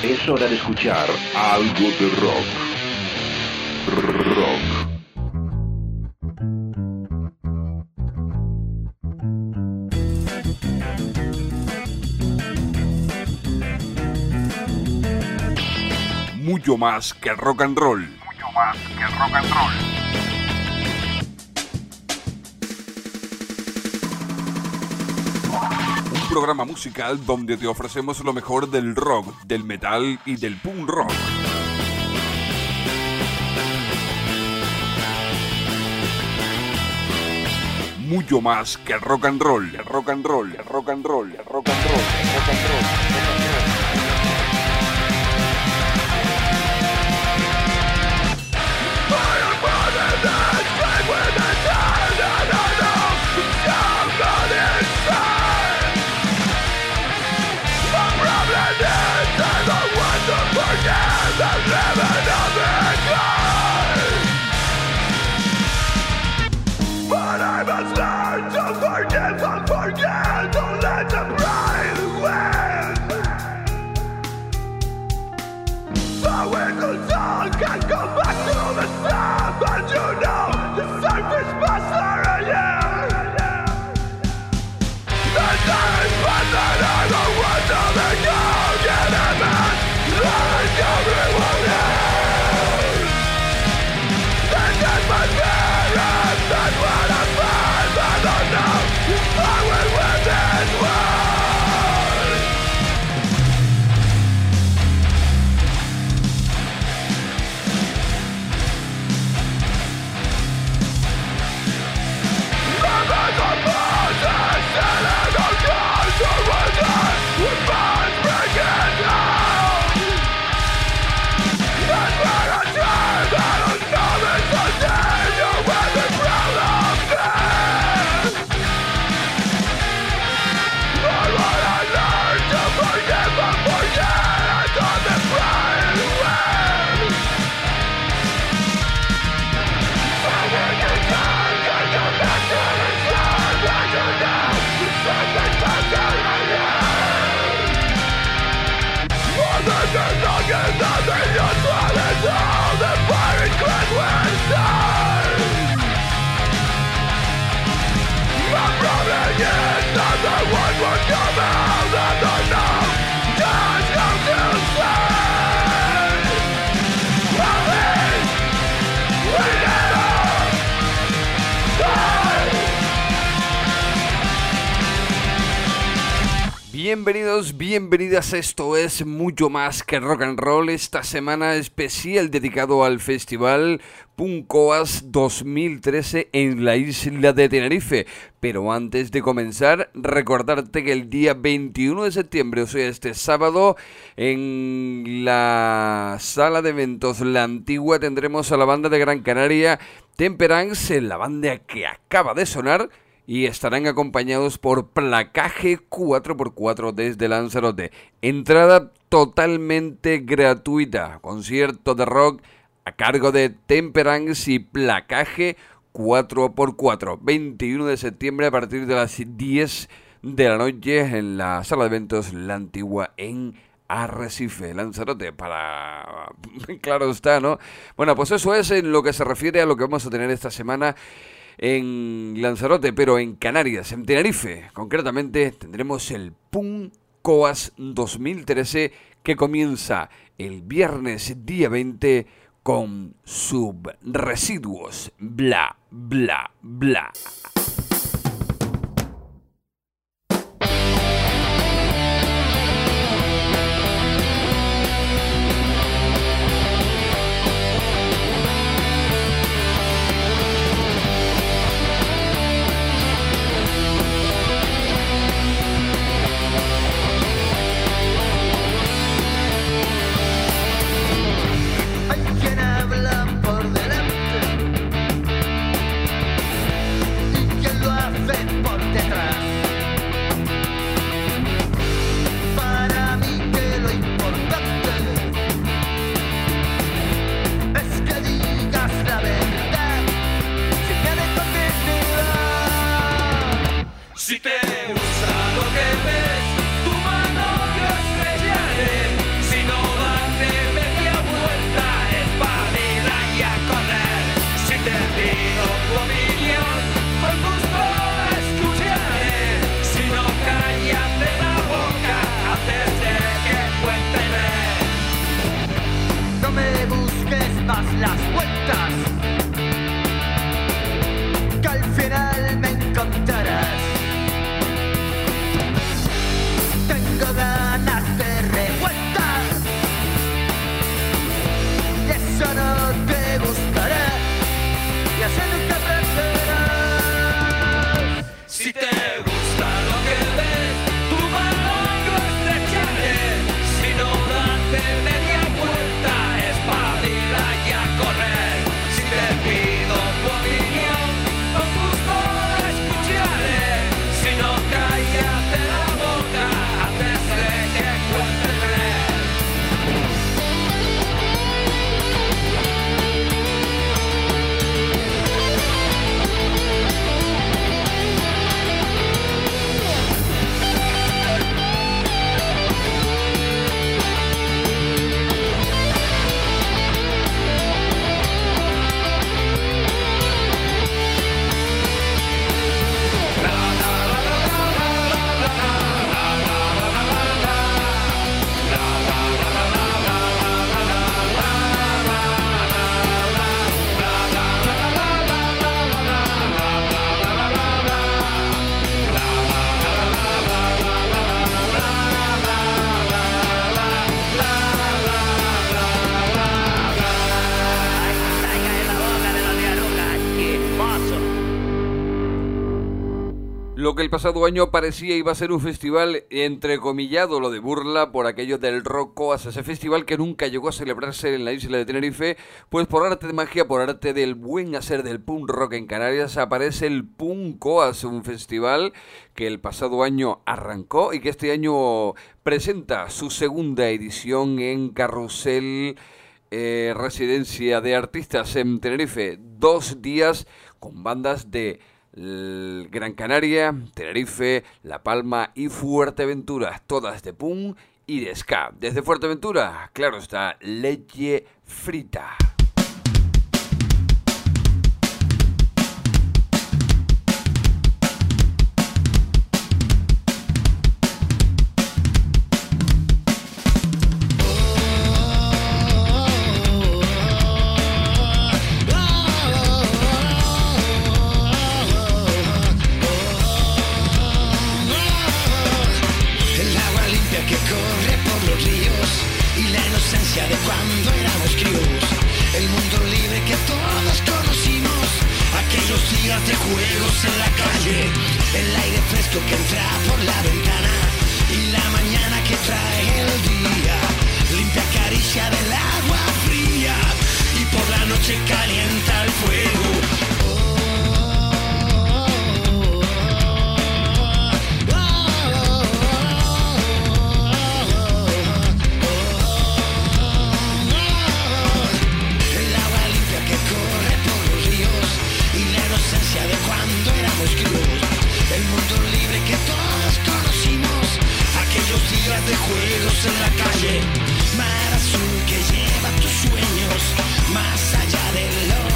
Es hora de escuchar algo de rock. Mucho más que rock and roll. Mucho más que rock and roll. Un programa musical donde te ofrecemos lo mejor del rock, del metal y del punk rock. Mucho más que rock and roll, rock and roll, rock and roll, rock and roll, rock and roll, rock and roll. Bienvenidos, bienvenidas, esto es Mucho Más que Rock and Roll, esta semana especial dedicado al festival Punkoas 2013 en la isla de Tenerife. Pero antes de comenzar, recordarte que el día 21 de septiembre, o sea este sábado, en la sala de eventos La Antigua tendremos a la banda de Gran Canaria Temperance, la banda que acaba de sonar, y estarán acompañados por Placaje 4x4 desde Lanzarote. Entrada totalmente gratuita. Concierto de rock a cargo de Temperance y Placaje 4x4. 21 de septiembre a partir de las 10 de la noche en la sala de eventos La Antigua en Arrecife, Lanzarote, para... claro está, ¿no? Bueno, pues eso es en lo que se refiere a lo que vamos a tener esta semana en Lanzarote, pero en Canarias, en Tenerife, concretamente, tendremos el Punkoas 2013 que comienza el viernes día 20 con Subresiduos, bla, bla, bla. Por delante das las vueltas, que al final me encontrarás. Tengo ganas de revueltas, y eso no te gustará, y así nunca aprenderás. Si te gusta lo que ves, tu mano lo estrecharé. Si no date media vuelta, espabila y a correr. Si te pido tu opinión, con gusto la escucharé. Si no, cállate la boca antes de que cuente tres. Lo que el pasado año parecía iba a ser un festival entrecomillado, lo de burla por aquello del Rock Coast, ese festival que nunca llegó a celebrarse en la isla de Tenerife, pues por arte de magia, por arte del buen hacer del punk rock en Canarias, aparece el Punk Coast, un festival que el pasado año arrancó y que este año presenta su segunda edición en Carrusel, residencia de artistas en Tenerife. 2 días con bandas de Gran Canaria, Tenerife, La Palma y Fuerteventura, todas de punk y de ska. Desde Fuerteventura, claro está, Leche Frita. De cuando éramos críos, el mundo libre que todos conocimos, aquellos días de juegos en la calle, el aire fresco que entra por la ventana y la mañana que trae el día, limpia caricia del agua fría y por la noche calienta el fuego. De cuando éramos críos, el mundo libre que todos conocimos, aquellos días de juegos en la calle, mar azul que lleva tus sueños más allá de lo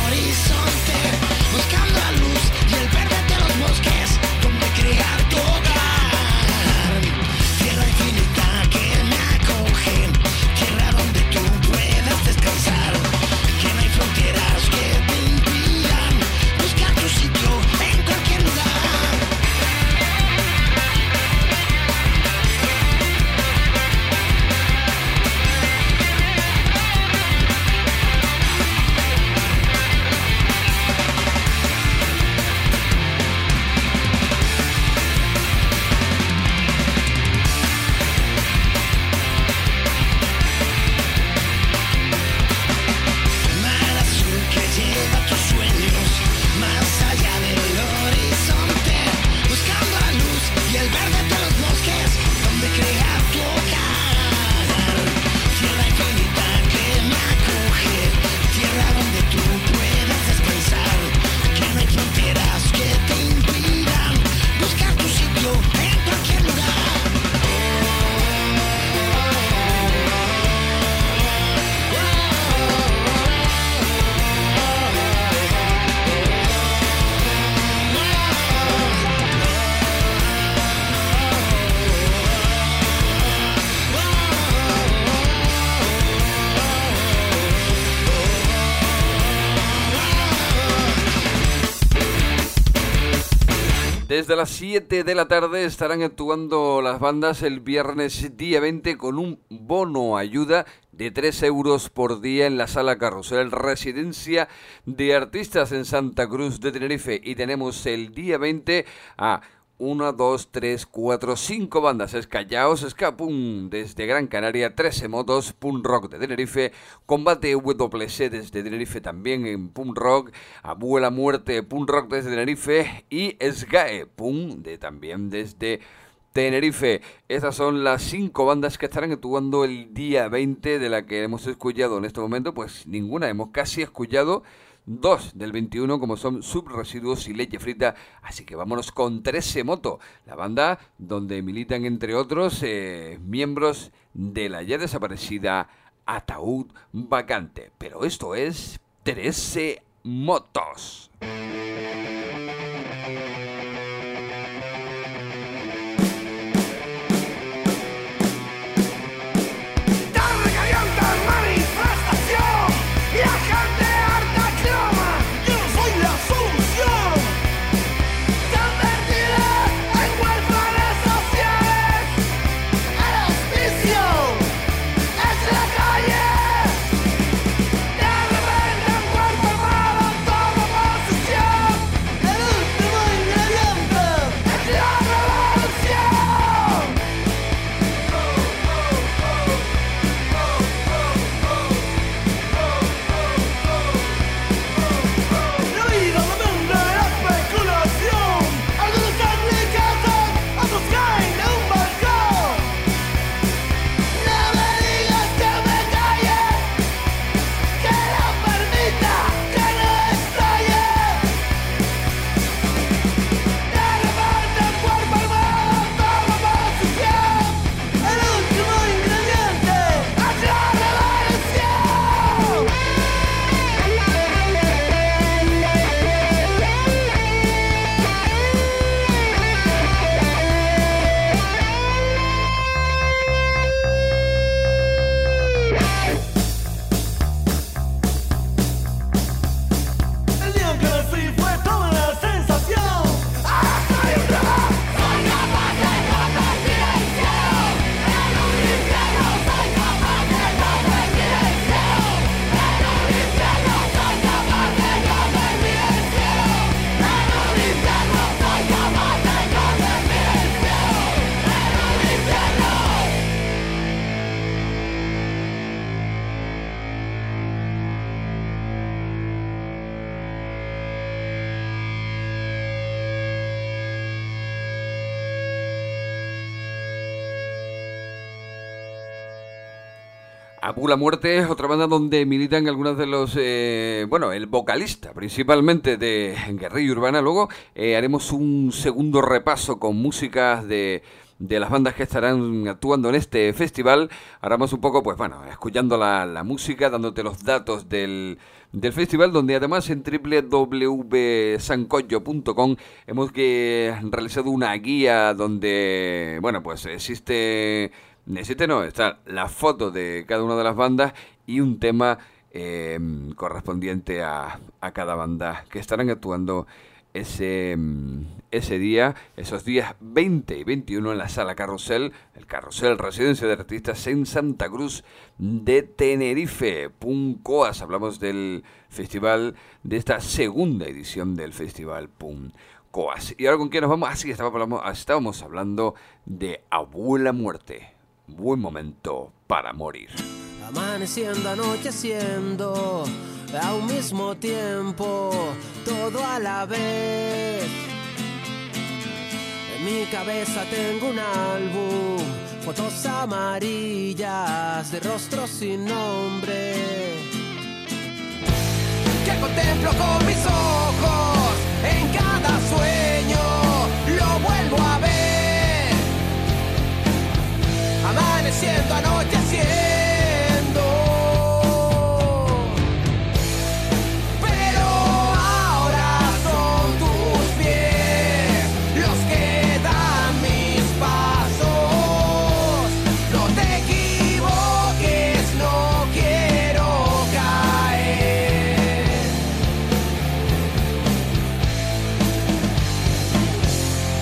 Desde las 7 de la tarde estarán actuando las bandas el viernes día 20 con un bono ayuda de 3 euros por día en la Sala Carrusel, residencia de artistas en Santa Cruz de Tenerife. Y tenemos el día 20 a 1, 2, 3, 4, 5 bandas. Es Callaos, Ska Punk desde Gran Canaria, 13 Motos, Punk Rock de Tenerife, Combate WC desde Tenerife también en Punk Rock, Abuela Muerte, Punk Rock desde Tenerife y SGAE Punk también desde Tenerife. Estas son las 5 bandas que estarán actuando el día 20, de la que hemos escuchado en este momento, pues ninguna, hemos casi escuchado 2 del 21, como son Subresiduos y Leche Frita. Así que vámonos con 13 Moto, la banda donde militan entre otros miembros de la ya desaparecida Ataúd Vacante. Pero esto es 13 Motos. Abu Muerte es otra banda donde militan algunos de los, el vocalista principalmente de Guerrilla Urbana. Luego haremos un segundo repaso con músicas de las bandas que estarán actuando en este festival. Haremos un poco, escuchando la música, dándote los datos del festival, donde además en www.sancoyo.com hemos realizado una guía donde, está la foto de cada una de las bandas y un tema correspondiente a cada banda que estarán actuando ese día, esos días 20 y 21 en la Sala Carrusel, el Carrusel Residencia de Artistas en Santa Cruz de Tenerife. Puncoas, hablamos del festival, de esta segunda edición del Festival Puncoas. ¿Y ahora con qué nos vamos? Así estábamos hablando de Abuela Muerte. Buen momento para morir. Amaneciendo, anocheciendo, a un mismo tiempo, todo a la vez. En mi cabeza tengo un álbum, fotos amarillas de rostros sin nombre, que contemplo con mis ojos en cada sueño, lo vuelvo a ver. Amaneciendo, anocheciendo, pero ahora son tus pies los que dan mis pasos. No te equivoques, no quiero caer.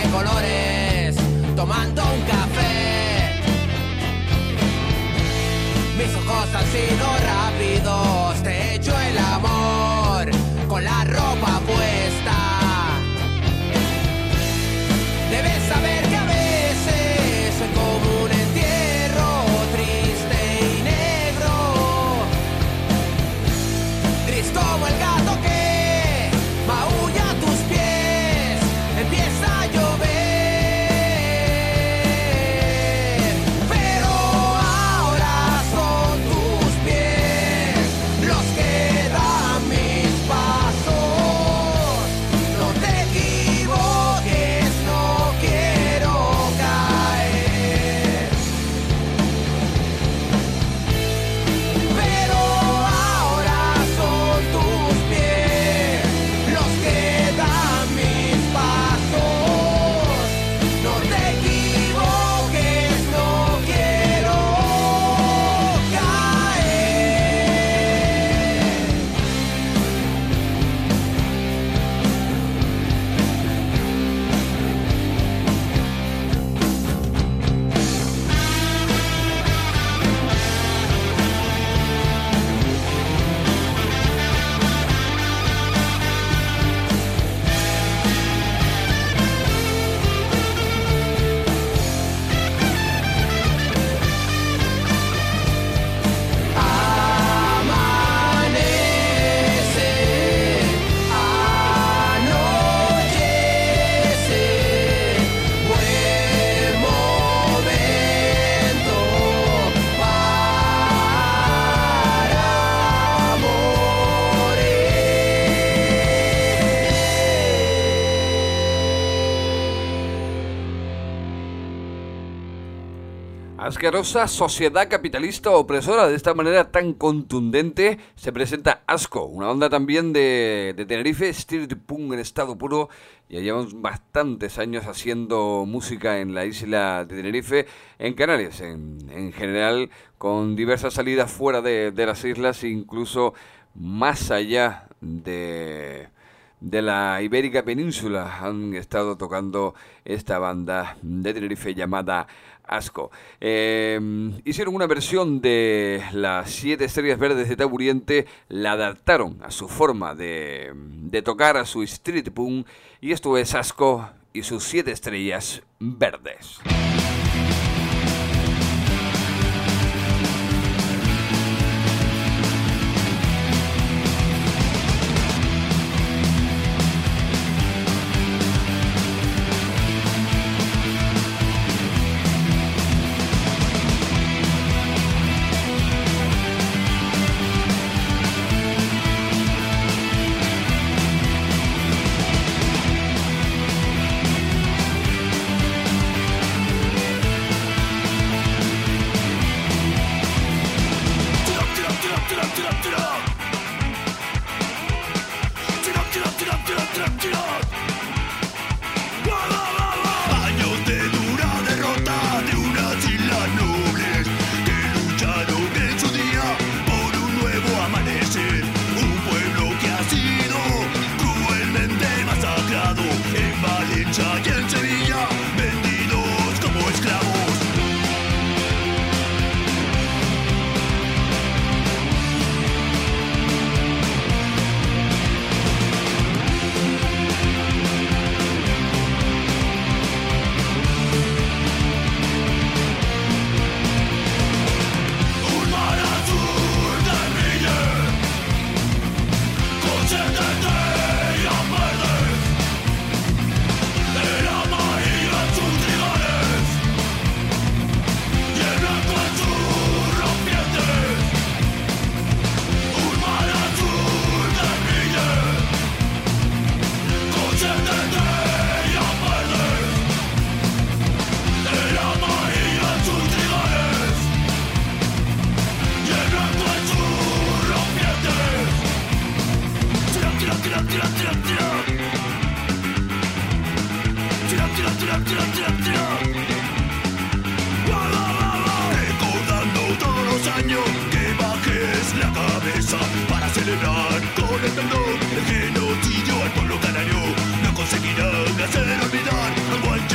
colores, tomando un café. Mis ojos han sido rápidos, te he hecho el amor con la ropa puesta. Debes saber que a veces soy como un entierro triste y negro, gris como el gato que maulla a tus pies, empieza a llover. Pero ahora son tus pies los que dan mis pasos. No te equivoques, no quiero caer. Pero ahora son tus pies los que dan mis pasos. No te equivoques, no quiero caer. Amanece, anochece, buen momento para morir. Asquerosa sociedad capitalista opresora. De esta manera tan contundente se presenta Asco, una banda también de Tenerife, street punk en estado puro. Ya llevamos bastantes años haciendo música en la isla de Tenerife, en Canarias en general, con diversas salidas fuera de las islas, incluso más allá de la Ibérica Península. Han estado tocando esta banda de Tenerife llamada Asco. Hicieron una versión de las 7 estrellas verdes de Taburiente, la adaptaron a su forma de tocar, a su street punk, y esto es Asco y sus 7 estrellas verdes. Años de dura derrota de unas islas nobles que lucharon en su día por un nuevo amanecer. Un pueblo que ha sido cruelmente masacrado en Valencia y en Sevilla, vendidos como esclavos. Un mar azul de brille, con sed de estrellas verdes, el amarillo en sus trigales y el blanco en sus rompientes. Un mar azul de brille, con sed de estrellas verdes, el amarillo en sus trigales y el blanco en sus rompientes. Tira, tira, tira, tira, tira, tira. Tira, tira, tira, tira, tira, tira. Recordando todos los años que bajes la cabeza para celebrar con el temblor el genocidio al pueblo canario. No conseguirán hacer olvidar a cualquier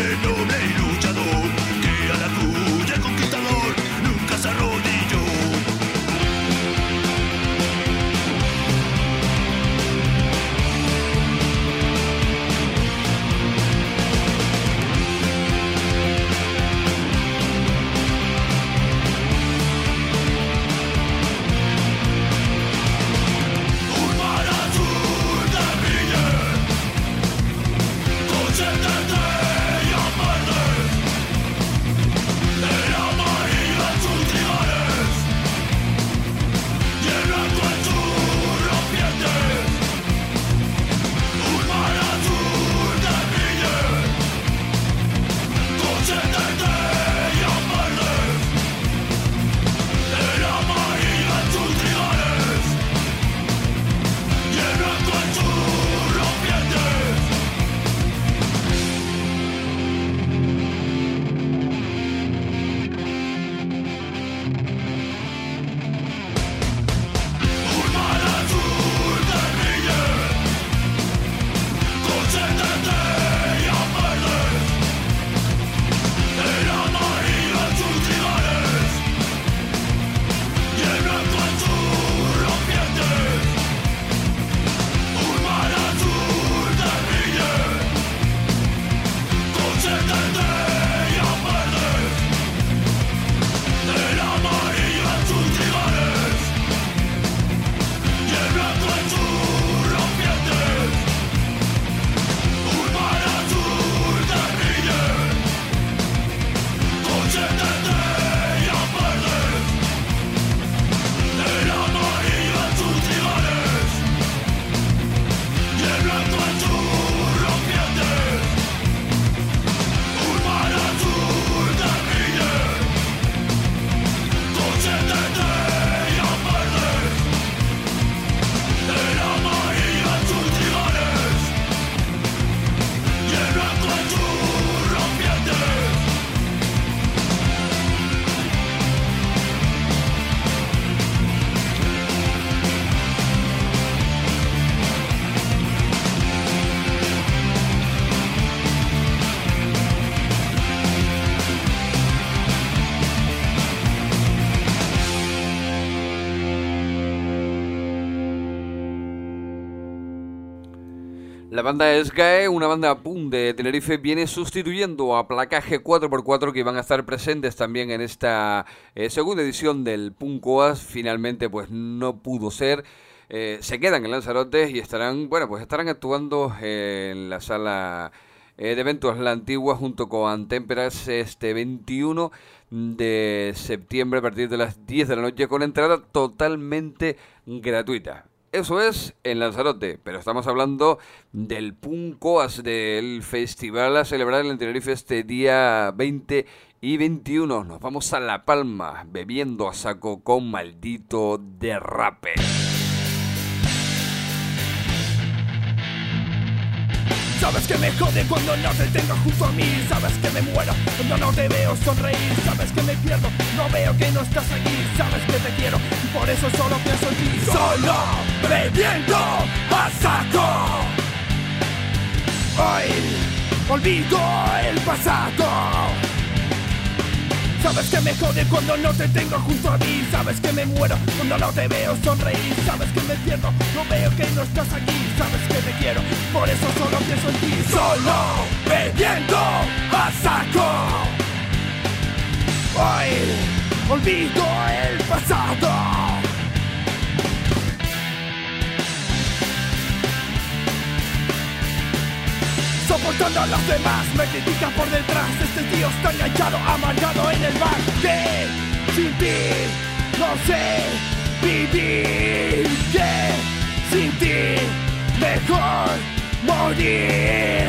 La banda SGAE, una banda punk de Tenerife, viene sustituyendo a Placaje 4x4, que van a estar presentes también en esta segunda edición del Punkoas. Finalmente pues no pudo ser. Se quedan en Lanzarote y estarán actuando en la sala de eventos La Antigua junto con Antémperas este 21 de septiembre a partir de las 10 de la noche, con entrada totalmente gratuita. Eso es en Lanzarote, pero estamos hablando del Punkoas, del festival a celebrar en Tenerife este día 20 y 21. Nos vamos a La Palma bebiendo a saco con Maldito Derrape. Sabes que me jode cuando no te tengo junto a mí. Sabes que me muero cuando no te veo sonreír. Sabes que me pierdo, no veo que no estás aquí. Sabes que te quiero y por eso solo pienso en ti. Solo bebiendo a saco. Hoy olvido el pasado. Sabes que me jode cuando no te tengo junto a mí. Sabes que me muero cuando no te veo sonreír. Sabes que me pierdo, no veo que no estás aquí. Sabes que te quiero, por eso solo pienso en ti. Solo bebiendo a saco. Hoy olvido el pasado. Soportando a los demás, me critican por detrás. Este tío está enganchado, amargado en el bar. Que sin ti no sé vivir. Que sin ti mejor morir.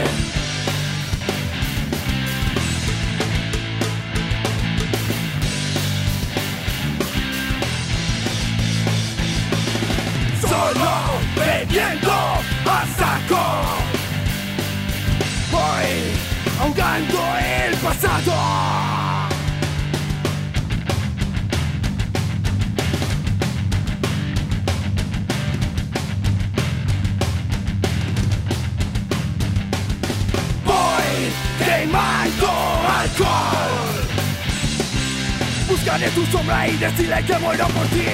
Solo bebiendo a saco. Voy ahogando el pasado. Voy quemando alcohol. Buscaré tu sombra y decirle que muero por ti.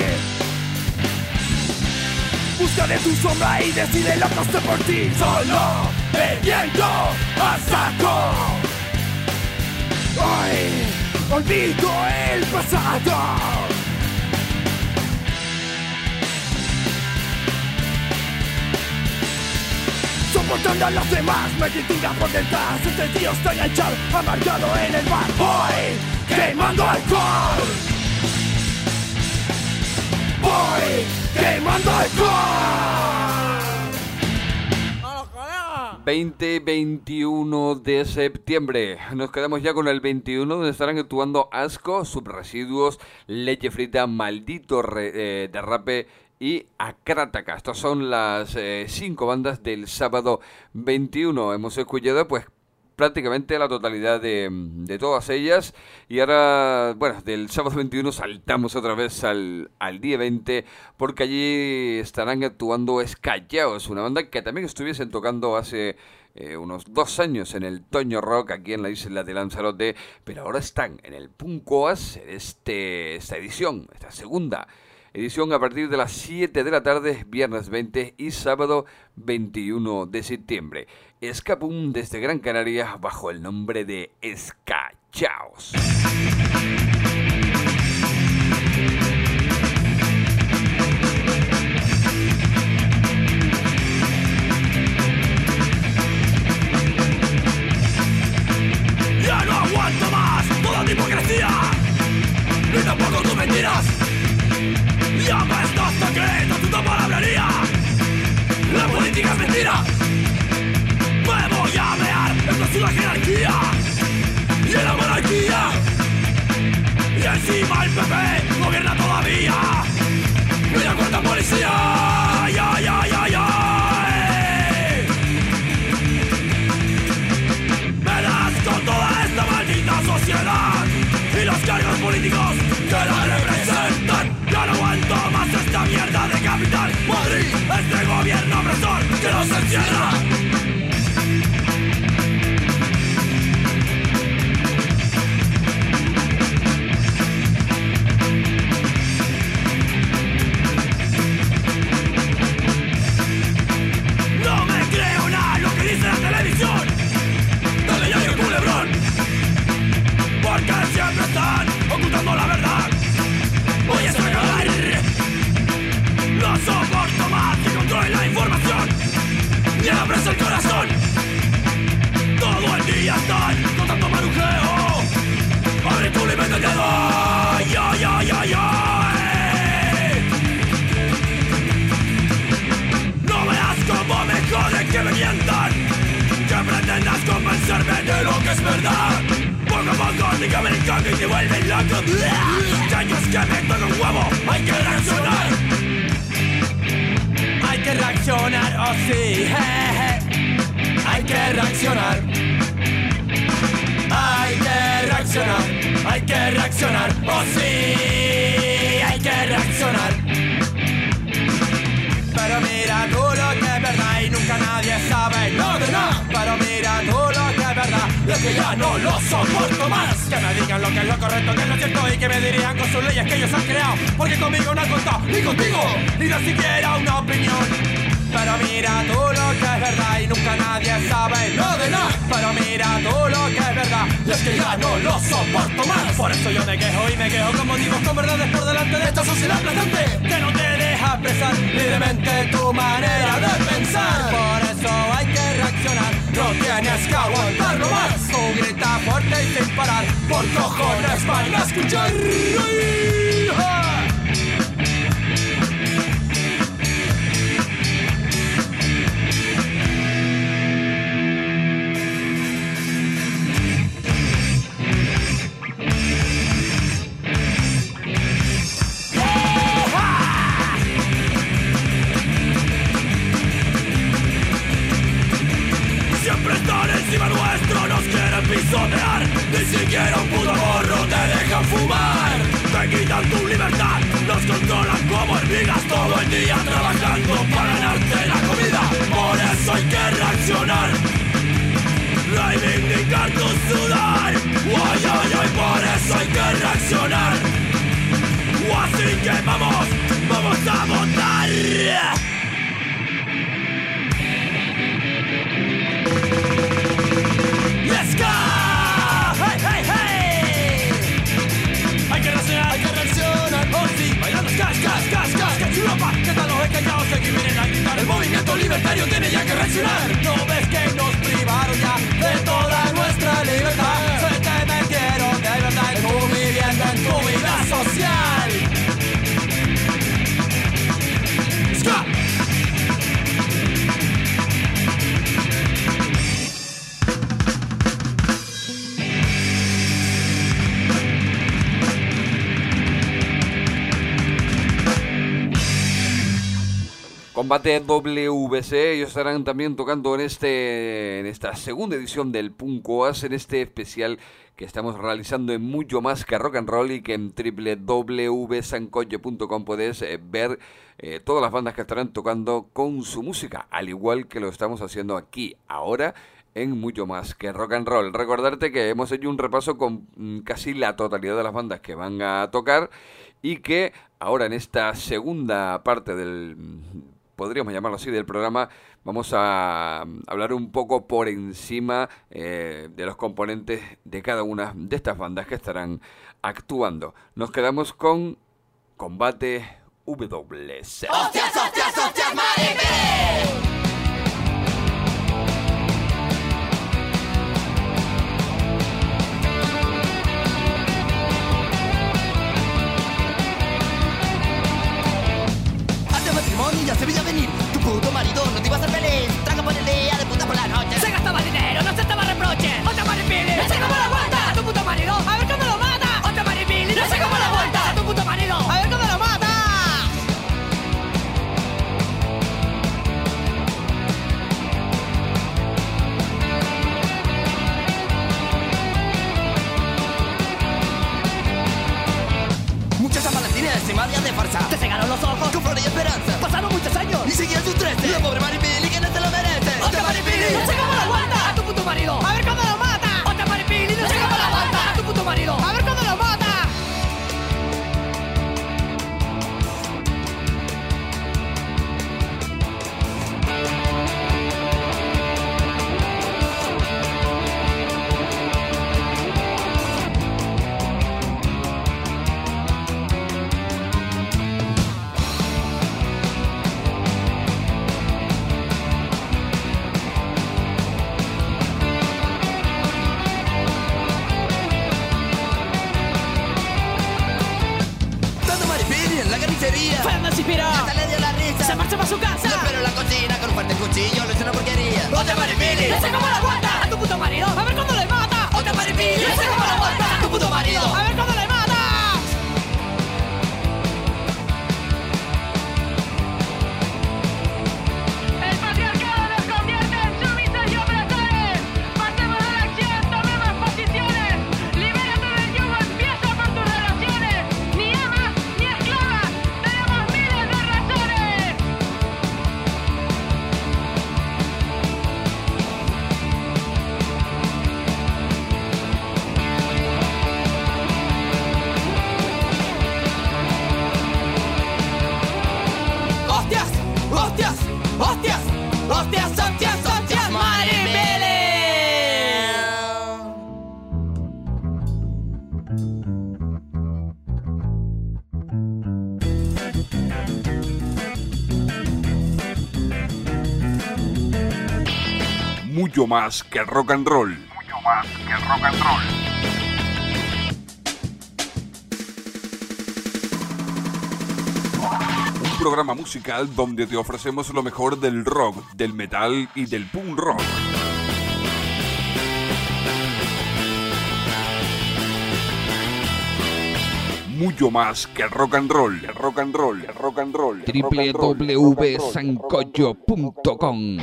Buscaré tu sombra y decirle lo que estoy por ti. Solo bebiendo a saco. Hoy olvido el pasado. Soportando a los demás, me critican por detrás. Este tío está enganchado, amargado en el bar. Voy quemando alcohol. Voy quemando alcohol. 20-21 de septiembre. Nos quedamos ya con el 21, donde estarán actuando Asco, Subresiduos, Leche Frita, Maldito Derrape y Acrátaca. Estas son las 5 bandas del sábado 21. Hemos escuchado pues prácticamente la totalidad de todas ellas. Y ahora, bueno, del sábado 21 saltamos otra vez al día 20, porque allí estarán actuando Escallaos, una banda que también estuviesen tocando hace unos 2 años en el Toño Rock aquí en la isla de Lanzarote, pero ahora están en el Punkoas, en esta edición, esta segunda edición, a partir de las 7 de la tarde, viernes 20 y sábado 21 de septiembre. Escapum desde Gran Canaria bajo el nombre de Escallaos. Ya no aguanto más toda tu hipocresía, ni tampoco tus mentiras. Ya me estás secreto tu palabrería. La política es mentira. Me voy a mear en la jerarquía y en la monarquía. Y encima el PP gobierna todavía. Mira cuánta policía. Ay, ay, ay, ay, ay. Me das con toda esta maldita sociedad y los cargos políticos que la representan. Ya no aguanto más esta mierda de capital. Madrid, este gobierno opresor que nos encierra. No me creo una vodka americana y te vuelven loco. Daños que me tocan un huevo, hay que reaccionar. Hay que reaccionar, oh sí, hay que reaccionar. Hay que reaccionar, hay que reaccionar, oh sí, hay que reaccionar. Pero mira tú lo que es verdad y nunca nadie sabe lo de nada. Pero mira tú lo que es verdad, lo que ya no lo soporto más. Que me digan lo que es lo correcto, que es lo cierto y que me dirían con sus leyes que ellos han creado. Porque conmigo no han contado, ni contigo, ni tan siquiera una opinión. Pero mira tú lo que es verdad y nunca nadie sabe lo de nada. Pero mira tú lo que es verdad y es que ya no lo soporto más. Por eso yo me quejo y me quejo con motivos, con verdades por delante de esta sociedad aplastante que no te deja expresar libremente tu manera de pensar. Por eso hay que reaccionar, no tienes que aguantarlo más. Tú grita fuerte y sin parar, por cojones van a escuchar. Siempre están encima nuestro, nos quieren pisotear. Ni siquiera un puto gorro te dejan fumar. Te quitan tu libertad, nos controlan como hormigas todo el día trabajando para ganarte la comida. Por eso hay que reaccionar, reivindicar tu sudor. Ay, ay, ay, por eso hay que reaccionar. Así que vamos a votar. ¡Let's go! ¡Hey, hey, hey! Hay que reaccionar, oh sí, bailando gas, que chulapa, que están los engañados que aquí vienen a gritar. El movimiento libertario tiene ya que reaccionar. ¿No ves que nos privaron ya de toda nuestra libertad? Se te metieron de verdad en tu vivienda, en tu vida social. ¡Ska! Combate WC, ellos estarán también tocando en esta segunda edición del Punkoas, en este especial que estamos realizando en Mucho Más que Rock and Roll y que en www.sancoye.com puedes ver todas las bandas que estarán tocando con su música, al igual que lo estamos haciendo aquí ahora en Mucho Más que Rock and Roll. Recordarte que hemos hecho un repaso con casi la totalidad de las bandas que van a tocar y que ahora en esta segunda parte del, podríamos llamarlo así, del programa, vamos a hablar un poco por encima de los componentes de cada una de estas bandas que estarán actuando. Nos quedamos con Combate WC. ¡Hostias, hostias, hostias, maripé! Ya se veía venir, tu puto marido no te iba a hacer feliz. Traga por el día, de puta por la noche. Se gastaba dinero, no aceptaba reproches. ¡Otra maripili! ¡No sé cómo la vuelta! ¡A tu puto marido! ¡A ver cómo lo mata! ¡Otra maripili! ¡No sé cómo la vuelta! ¡A tu puto marido! ¡A ver cómo lo mata! Muchas zapalatines y marías de farsa. Te cegaron los ojos. Con flor y esperanza. Pasaron muchos años. Y seguían sus 13. La pobre Maripili que no se lo merece. ¡Otra maripili! ¡No sé cómo la vuelta! ¡A tu puto marido! ¡A ver cómo lo mata! ¡Otra maripili! ¡No sé cómo la vuelta! ¡A tu puto marido! ¡A ver cómo lo mata! Fernández inspiró. Hasta le dio la risa. Se marchó para su casa. Lo espero en la cocina con un fuerte cuchillo. Lo hizo una porquería. ¡Otra maripili! ¡No sé cómo la vuelta! ¡A tu puto marido! ¡A ver cómo le mata! ¡Otra maripili! ¡No sé cómo la vuelta! ¡A tu puto mucho más que rock and roll. Mucho más que rock and roll. Un programa musical donde te ofrecemos lo mejor del rock, del metal y del punk rock. Mucho más que rock and roll, rock and roll, rock and roll. www.sancocho.com.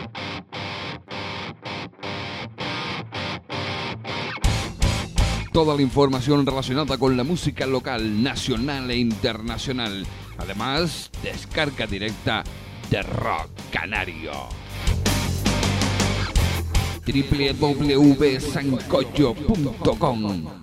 Toda la información relacionada con la música local, nacional e internacional. Además, descarga directa de Rock Canario. www.sancocho.com.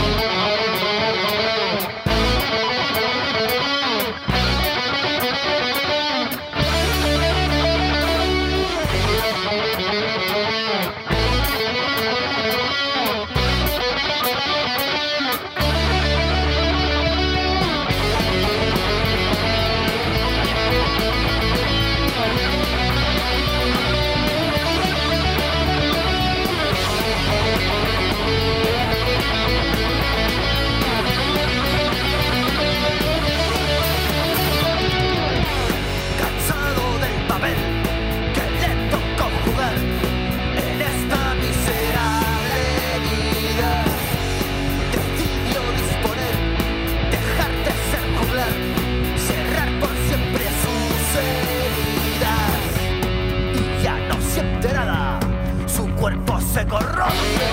Se corrompe.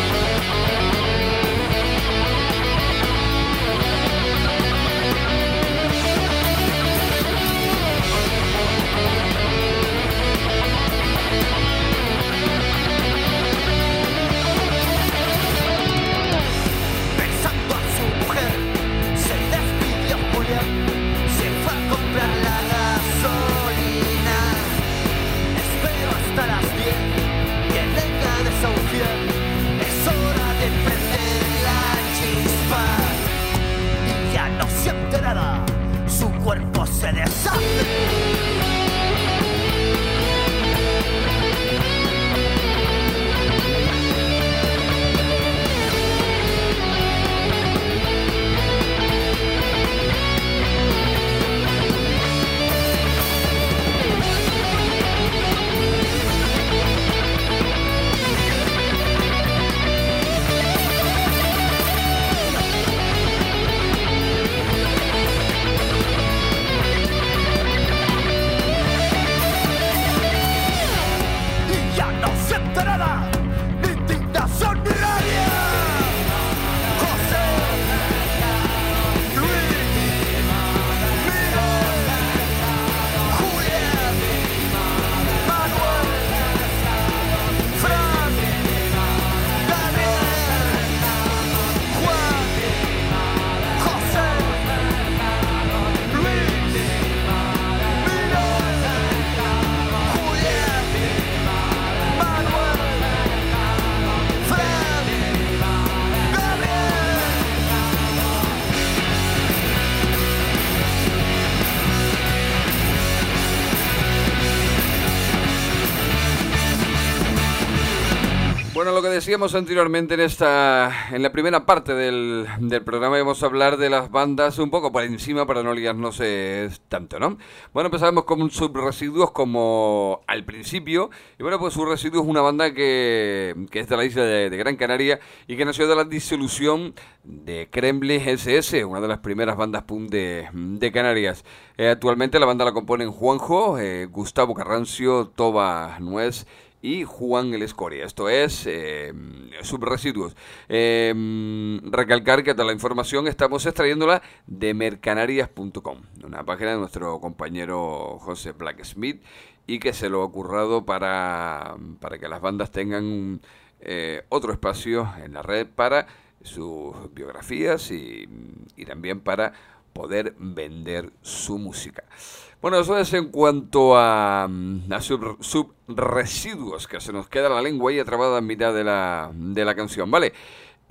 Besando a su mujer, se despidió Julián, se fue a comprar la gasolina. Espero hasta las 10 que venga desahuciar. Es hora de prender la chispa. Y ya no siente nada, su cuerpo se deshace. Bueno, lo que decíamos anteriormente en la primera parte del programa, íbamos a hablar de las bandas un poco por encima para no liarnos tanto, ¿no? Bueno, empezamos con Subresiduos como al principio. Y bueno, pues Subresiduos es una banda que es de la isla de Gran Canaria y que nació de la disolución de Kremlin SS, una de las primeras bandas punk de Canarias. Actualmente la banda la componen Juanjo, Gustavo Carrancio, Toba Nuez y Juan El Escoria. Esto es Subresiduos. Recalcar que toda la información estamos extrayéndola de mercanarias.com, una página de nuestro compañero José Blacksmith, y que se lo ha currado para que las bandas tengan otro espacio en la red para sus biografías y también para poder vender su música. Bueno, eso es en cuanto a Subresiduos, que se nos queda la lengua ahí atrapada en mitad de la canción, ¿vale?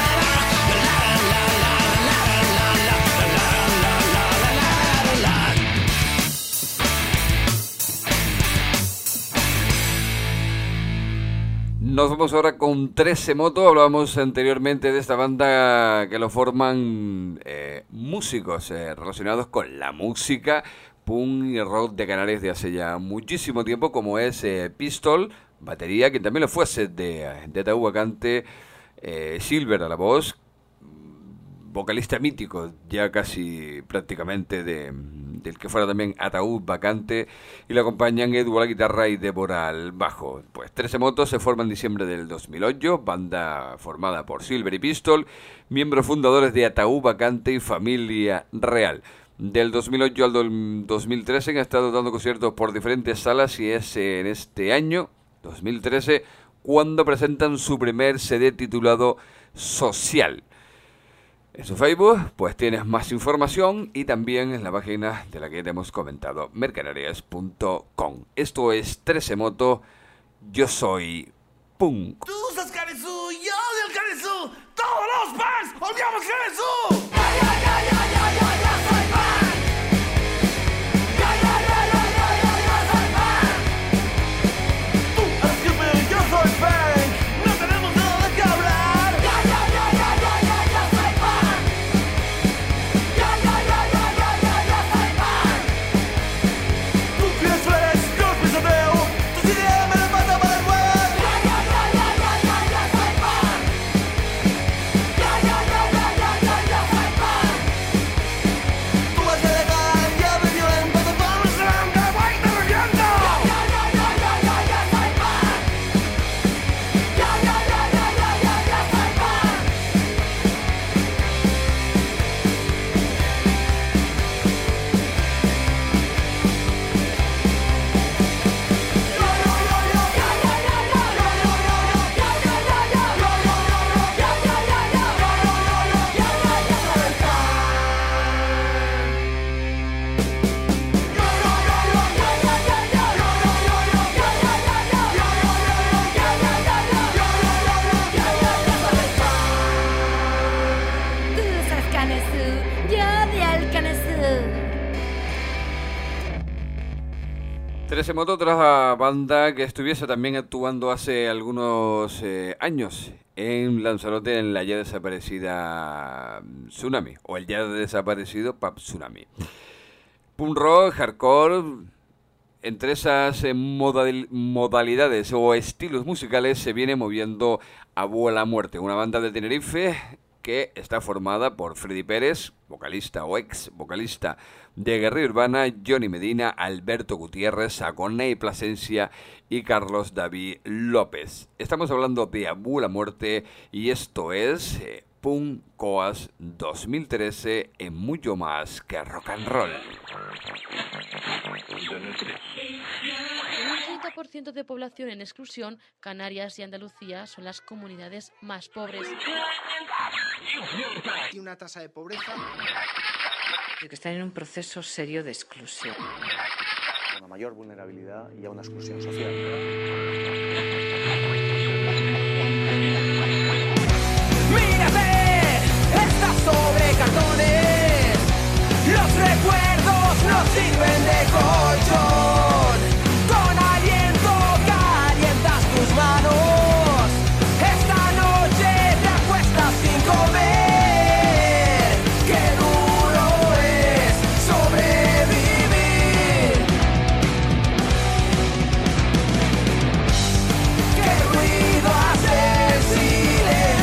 Nos vamos ahora con 13 Moto. Hablábamos anteriormente de esta banda que lo forman músicos relacionados con la música punk y rock de Canarias de hace ya muchísimo tiempo, como es Pistol, batería, que también lo fuese de Ataúd Vacante, Silver a la voz, vocalista mítico, ya casi prácticamente del que fuera también Ataúd Vacante, y le acompañan Edu a la guitarra y Débora al bajo. Pues 13 Motos se forma en diciembre del 2008, banda formada por Silver y Pistol, miembros fundadores de Ataúd Vacante y Familia Real. Del 2008 al 2013 han estado dando conciertos por diferentes salas y es en este año, 2013, cuando presentan su primer CD titulado Social. En su Facebook pues tienes más información y también en la página de la que te hemos comentado, mercanarias.com. Esto es 13 Moto, yo soy Punk. Tú usas Canesú, yo odio el Canesú. Todos los fans odiamos Canesú. Yo soy fan. Yo soy fan. Tú eres Cupid, yo soy fan. No tenemos nada de qué hablar. Yo soy fan. Yo soy fan. Tú quieres ver Dios pisoteo. Tus ideas me levantan para el web. Yo soy fan. Yo soy fan. Tú vas de legal, diablo y violento. Te pones grande, voy te reviento. Yo soy fan. Yo soy fan. Tú usas Canesú, yo odio el Canesú. 13 Moto, otra banda que estuviese también actuando hace algunos años en Lanzarote en la ya desaparecida Tsunami, o el ya desaparecido Pub Tsunami. Punk rock, hardcore, entre esas modalidades o estilos musicales se viene moviendo Abuela Muerte, una banda de Tenerife que está formada por Freddy Pérez, vocalista o ex vocalista de Guerrilla Urbana, Johnny Medina, Alberto Gutiérrez, Agoney Plasencia y Carlos David López. Estamos hablando de Abuela Muerte y esto es Punk Coas 2013 en Mucho Más que Rock and Roll. Con un 30% de población en exclusión, Canarias y Andalucía son las comunidades más pobres. Y una tasa de pobreza que están en un proceso serio de exclusión. Una mayor vulnerabilidad y a una exclusión social. Mírate, estás sobre cartones. Los recuerdos no sirven de colchón. Con aliento calientas tus manos. Esta noche te acuestas sin comer. Qué duro es sobrevivir. Qué ruido hace el silencio.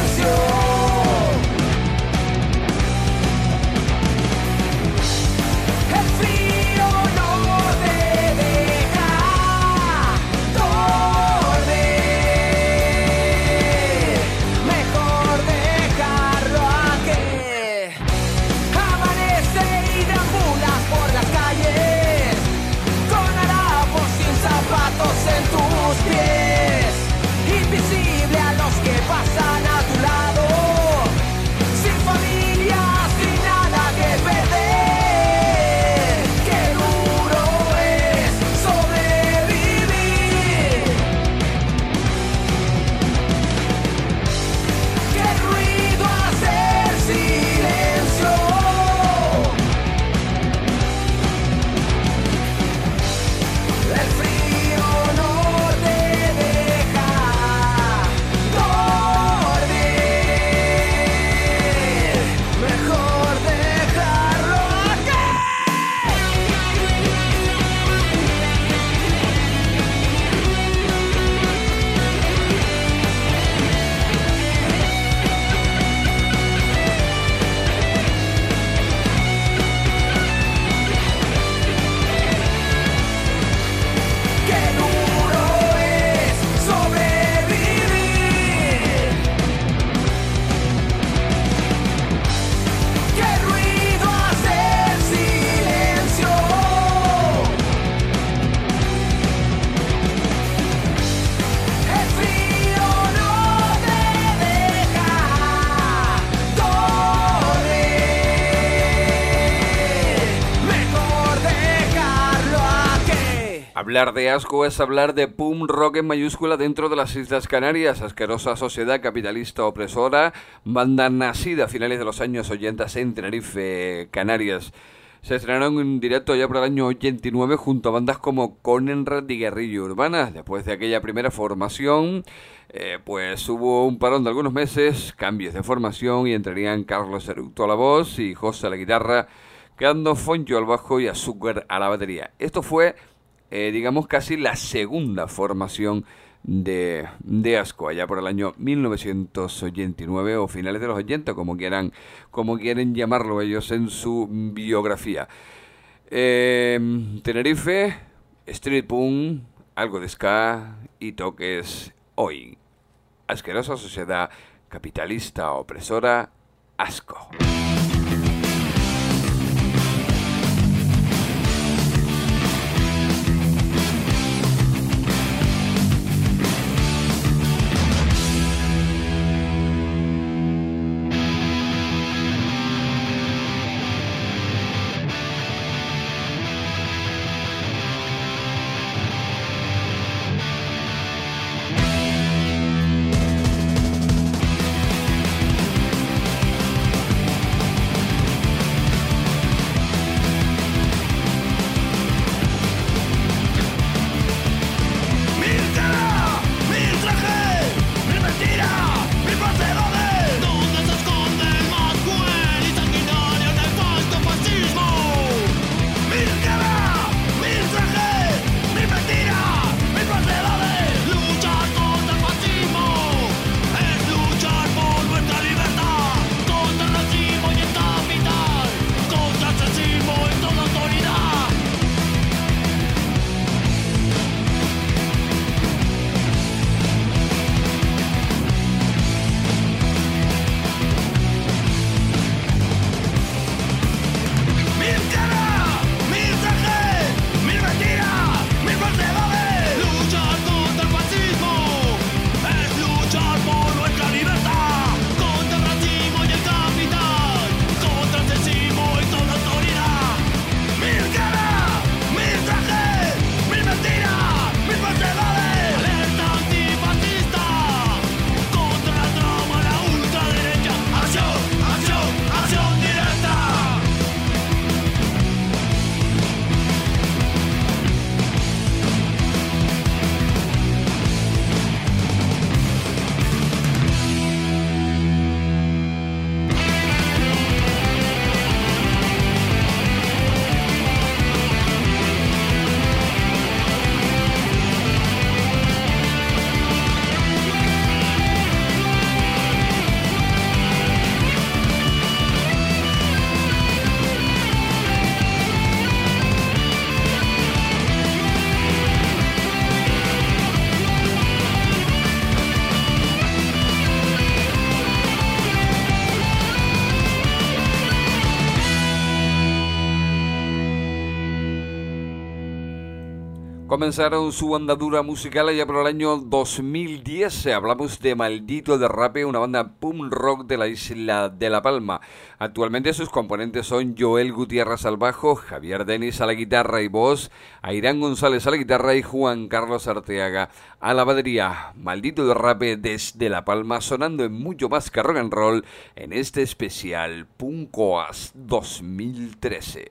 Hablar de Asco es hablar de punk rock en mayúscula dentro de las Islas Canarias, asquerosa sociedad capitalista opresora, banda nacida a finales de los años 80 en Tenerife, Canarias. Se estrenaron en directo ya por el año 89 junto a bandas como Conenrad y Guerrilla Urbana. Después de aquella primera formación, pues hubo un parón de algunos meses, cambios de formación y entrarían Carlos Eructo a la voz y José a la guitarra, quedando Foncho al bajo y Azúcar a la batería. Esto fue digamos casi la segunda formación de Asco, allá por el año 1989 o finales de los 80, como quieren llamarlo ellos en su biografía. Tenerife, street punk, algo de ska y toques hoy. Asquerosa sociedad capitalista opresora, Asco. Comenzaron su andadura musical allá por el año 2010. Hablamos de Maldito Derrape, una banda punk rock de la isla de La Palma. Actualmente sus componentes son Joel Gutiérrez al bajo, Javier Denis a la guitarra y voz, Airán González a la guitarra y Juan Carlos Arteaga a la batería. Maldito Derrape desde La Palma, sonando en mucho más que rock and roll en este especial Punkoas 2013.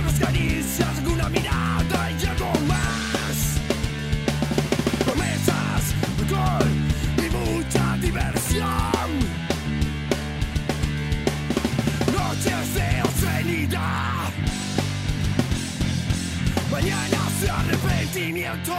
Caricias, alguna mirada y algo más. Promesas arrepentimiento.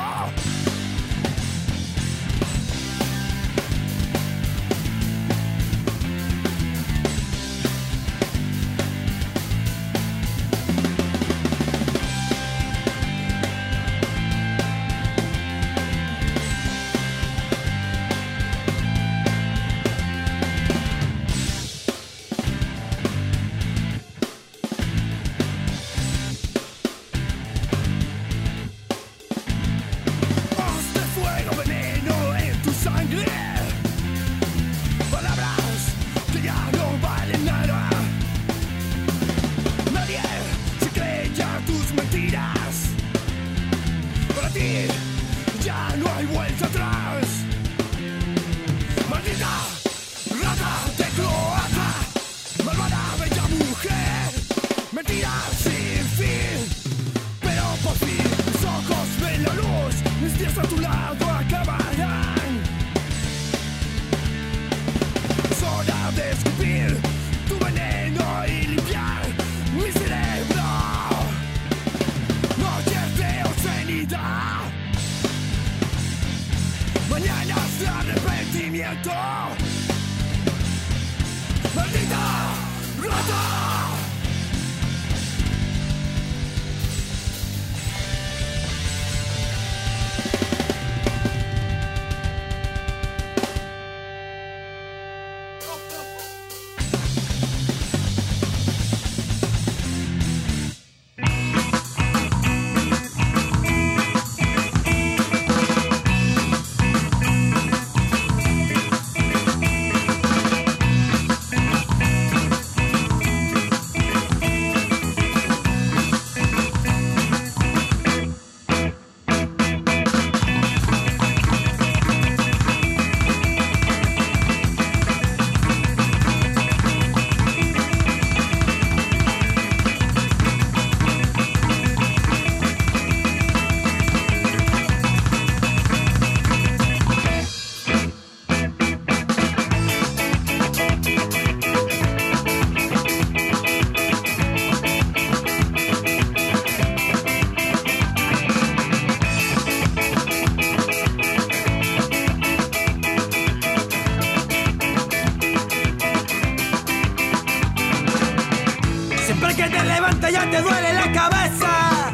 Ya te duele la cabeza,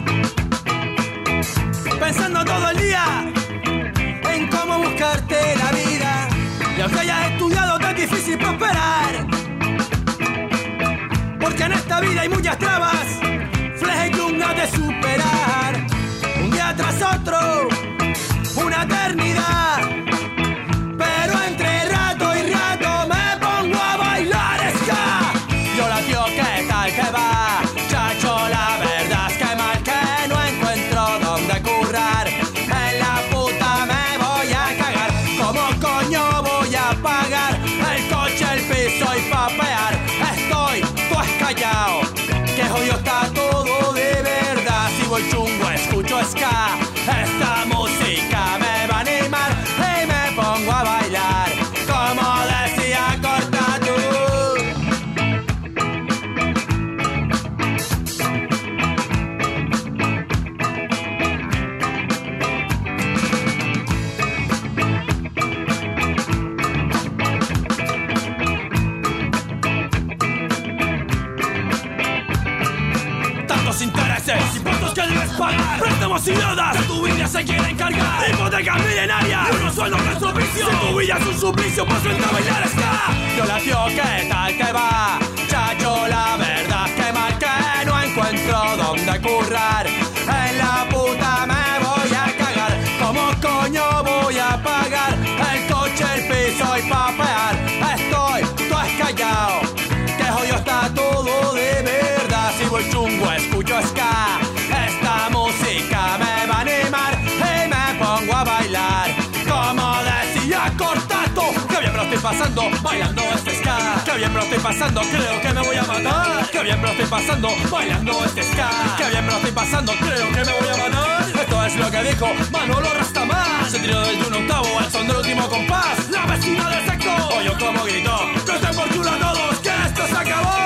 pensando todo el día en cómo buscarte la vida. Y aunque hayas estudiado tan difícil prosperar, porque en esta vida hay muchas trabas, flejes y junglas de superar. Un día tras otro, una eternidad, pero entre rato y rato me pongo a bailar ska. Yo la tío, ¿qué tal que va? Chacho, la verdad es que mal que no encuentro dónde currar. En la puta me voy a cagar. ¿Cómo coño voy a pagar el coche, el piso y papear? Estoy pues callado, que jodido está todo de verdad. Si voy chungo, escucho ska. Esta música me va a animar y me pongo a bailar, como decía Cortatu. Tantos intereses, impuestos que debes pagar, préstamos y deudas, de tu vida se quiere encargar, hipotecas millenarias y unos sueldos de estropicio. Si tu vida es un suplicio, pues vente a bailar ska. Yo la tío, ¿qué tal que va? Chacho, la verdad es que mal que no encuentro dónde currar. En la puta me voy a cagar. ¿Cómo coño voy a pagar el coche, el piso y papear? Estoy todo callado, que jodido está todo de verdad. Si voy chungo, escucho ska. Esta música me va a animar y me pongo a bailar, como decía Cortato. Que bien me lo estoy pasando bailando este ska. Que bien me lo estoy pasando, creo que me voy a matar. Que bien me lo estoy pasando bailando este ska. Que bien me lo estoy pasando, creo que me voy a matar. Esto es lo que dijo Manolo Rastamán. Se tiró desde un octavo al son del último compás. La vecina del sector oyó como gritó: ¡que estén por culo a todos, que esto se acabó!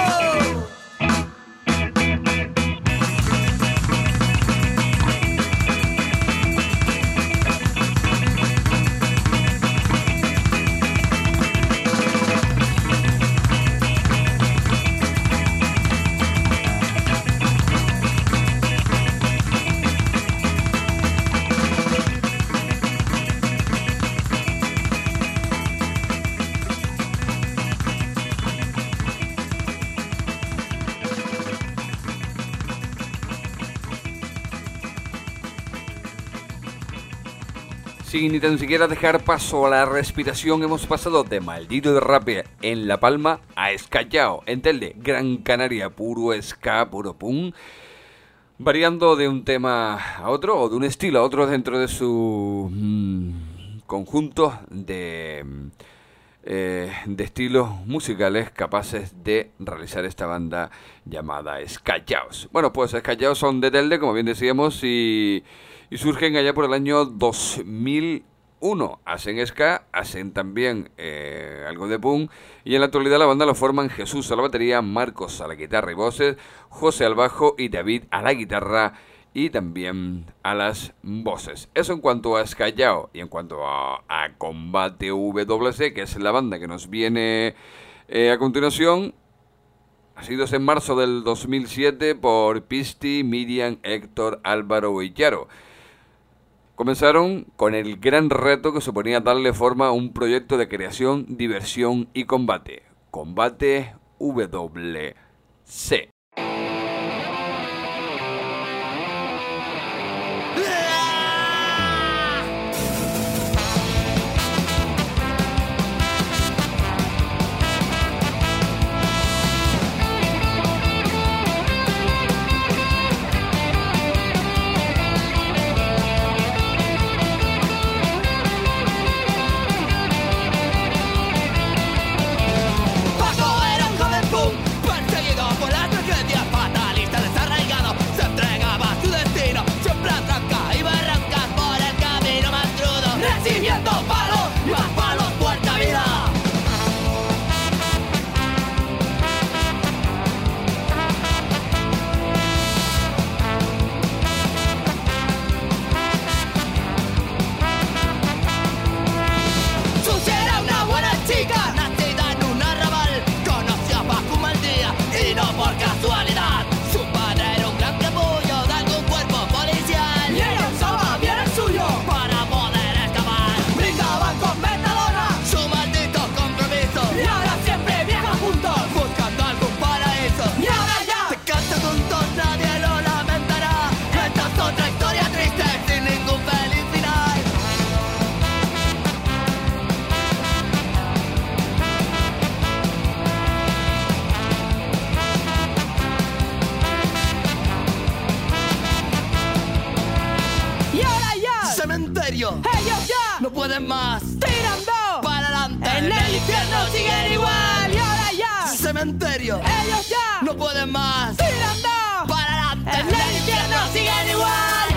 Sin ni tan siquiera dejar paso a la respiración, hemos pasado de Maldito de Rap en La Palma a Escallao en Telde, Gran Canaria, puro ska, puro punk, variando de un tema a otro o de un estilo a otro dentro de su conjunto de estilos musicales capaces de realizar esta banda llamada Escallaos. Bueno, pues Escallaos son de Telde, como bien decíamos, y surgen allá por el año 2001. Hacen ska, hacen también algo de punk, y en la actualidad la banda lo forman Jesús a la batería, Marcos a la guitarra y voces, José al bajo y David a la guitarra y también a las voces. Eso en cuanto a Escallao. Y en cuanto a Combate WC, que es la banda que nos viene a continuación, nacidos en marzo del 2007 por Pisti, Miriam, Héctor, Álvaro y Yaro. Comenzaron con el gran reto que suponía darle forma a un proyecto de creación, diversión y combate. Combate WC. Ellos ya no pueden más, tirando para adelante. En el infierno siguen igual y ahora ya. Cementerio. Ellos ya no pueden más, tirando para adelante. En el infierno siguen igual.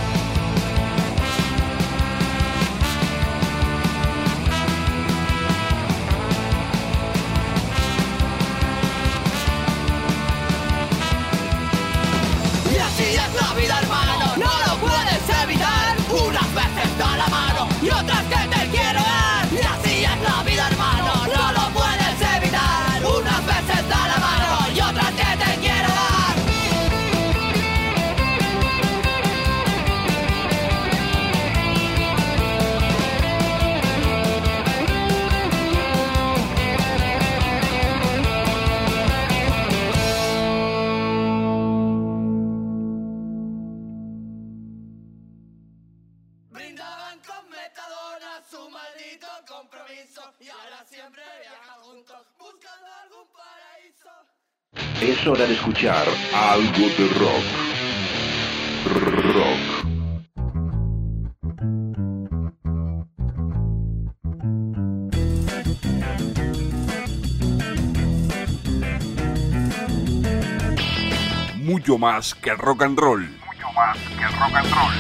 Y así es la vida, hermano, no lo puedes evitar. Unas veces da la mano y otras que te quiero dar. Y así es la vida, hermano, no lo puedes evitar. Unas veces da la mano y otras que te quiero dar. Brindaban con metadona su maldito compromiso y ahora siempre viajan juntos buscando algún paraíso. Es hora de escuchar algo de rock. Rock. Mucho más que rock and roll. Mucho más que rock and roll.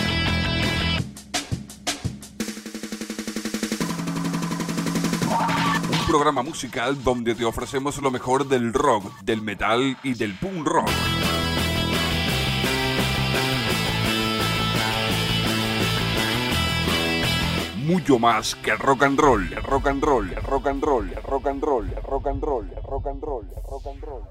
Un programa musical donde te ofrecemos lo mejor del rock, del metal y del punk rock. Mucho más que rock and roll, rock and roll, rock and roll, rock and roll, rock and roll, rock and roll, rock and roll.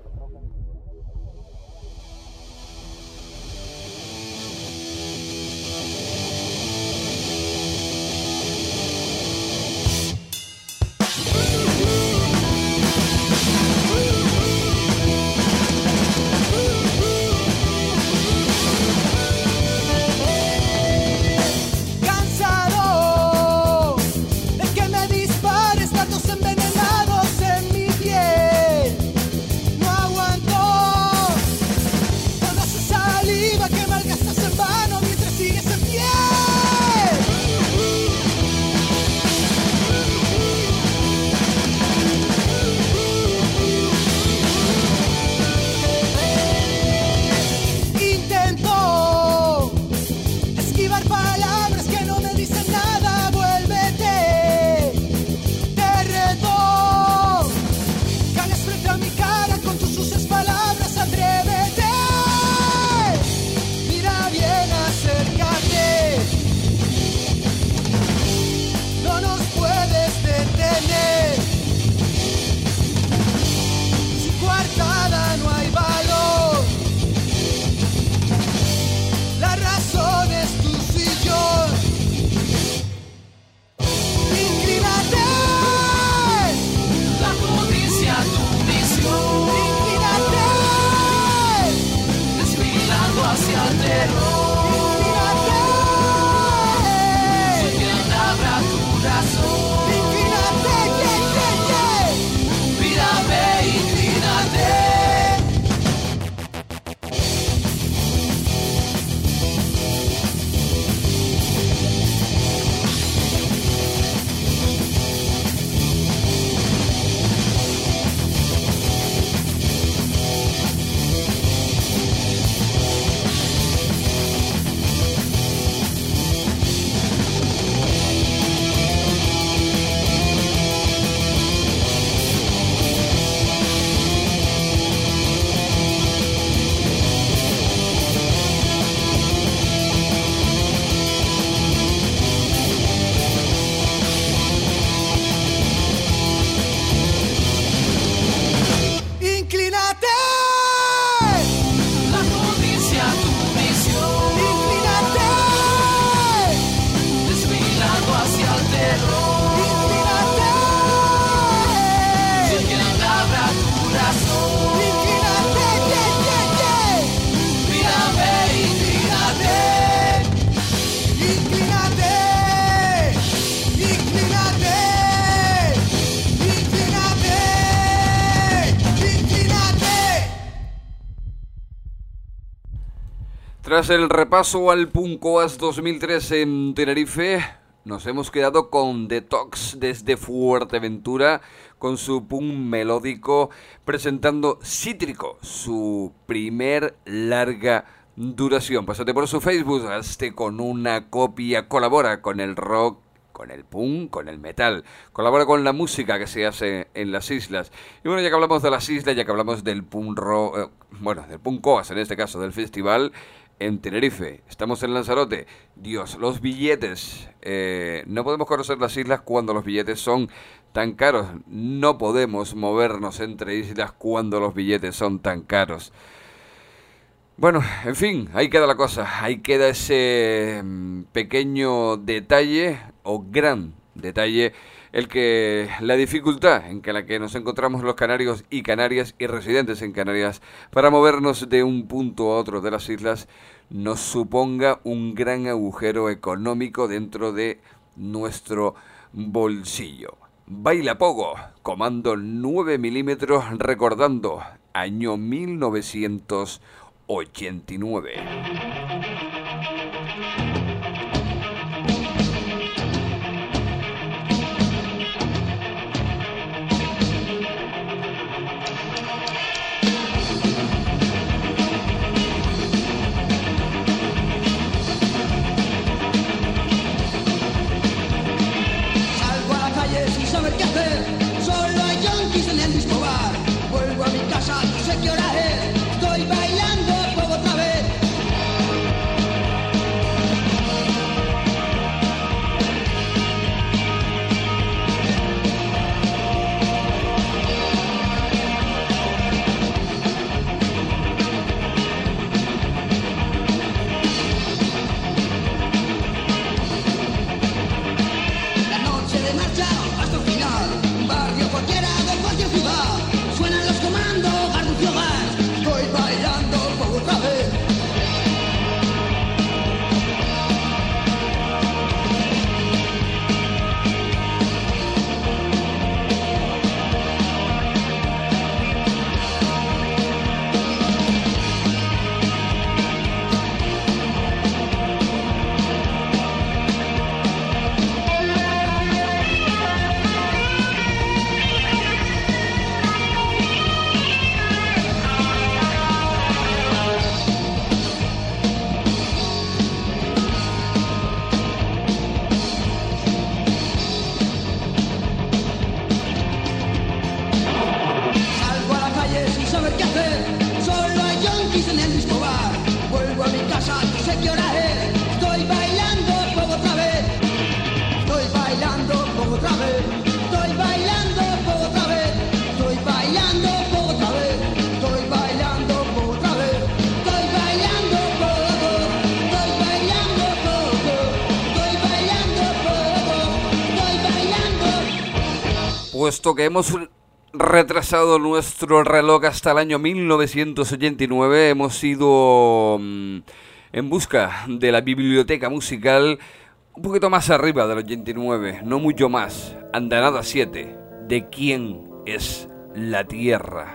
Cansado terror. Si quien abra tu razón. Mírame, inclínate. Tras el repaso al Punkoas 2003 en Tenerife, nos hemos quedado con Detox desde Fuerteventura, con su punk melódico, presentando Cítrico, su primer larga duración. Pásate por su Facebook, hazte con una copia, colabora con el rock, con el punk, con el metal, colabora con la música que se hace en las islas. Y bueno, ya que hablamos de las islas, ya que hablamos del punk rock, del Punkoas, en este caso del festival, en Tenerife, estamos en Lanzarote. Dios, los billetes. No podemos conocer las islas cuando los billetes son tan caros. No podemos movernos entre islas cuando los billetes son tan caros. Bueno, en fin, ahí queda la cosa. Ahí queda ese pequeño detalle, o gran detalle, la dificultad en la que nos encontramos los canarios y canarias y residentes en Canarias para movernos de un punto a otro de las islas nos suponga un gran agujero económico dentro de nuestro bolsillo. Baila Pogo, comando 9 milímetros, recordando año 1989. Puesto que hemos retrasado nuestro reloj hasta el año 1989, hemos ido en busca de la biblioteca musical un poquito más arriba del 89, no mucho más. Andanada 7, ¿de quién es la tierra?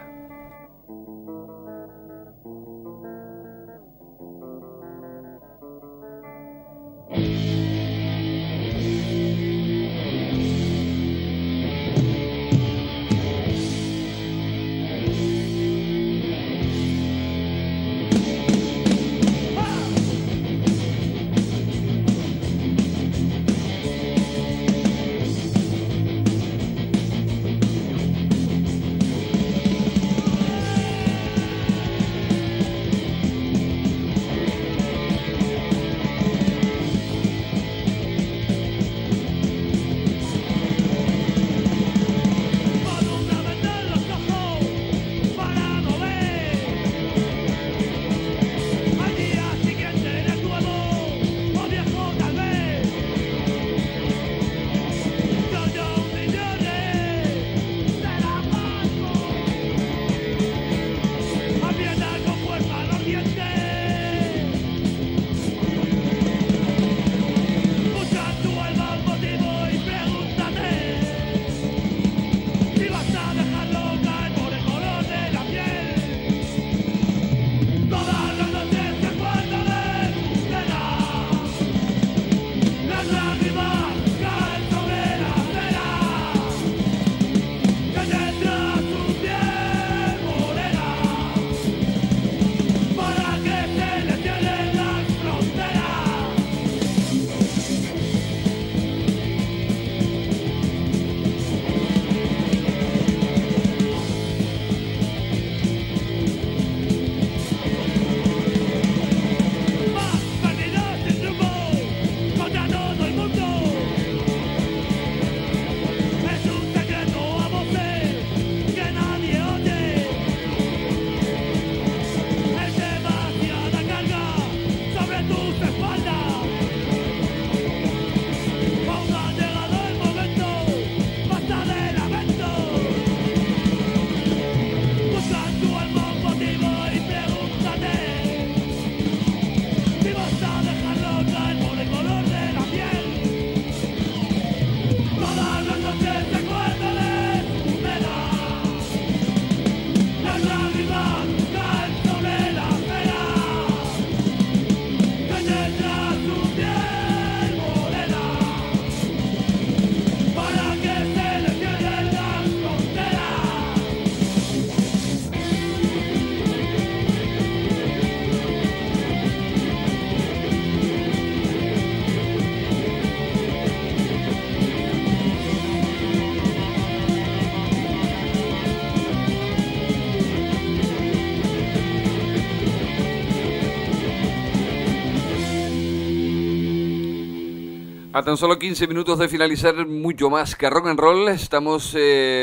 A tan solo 15 minutos de finalizar mucho más que rock and roll, estamos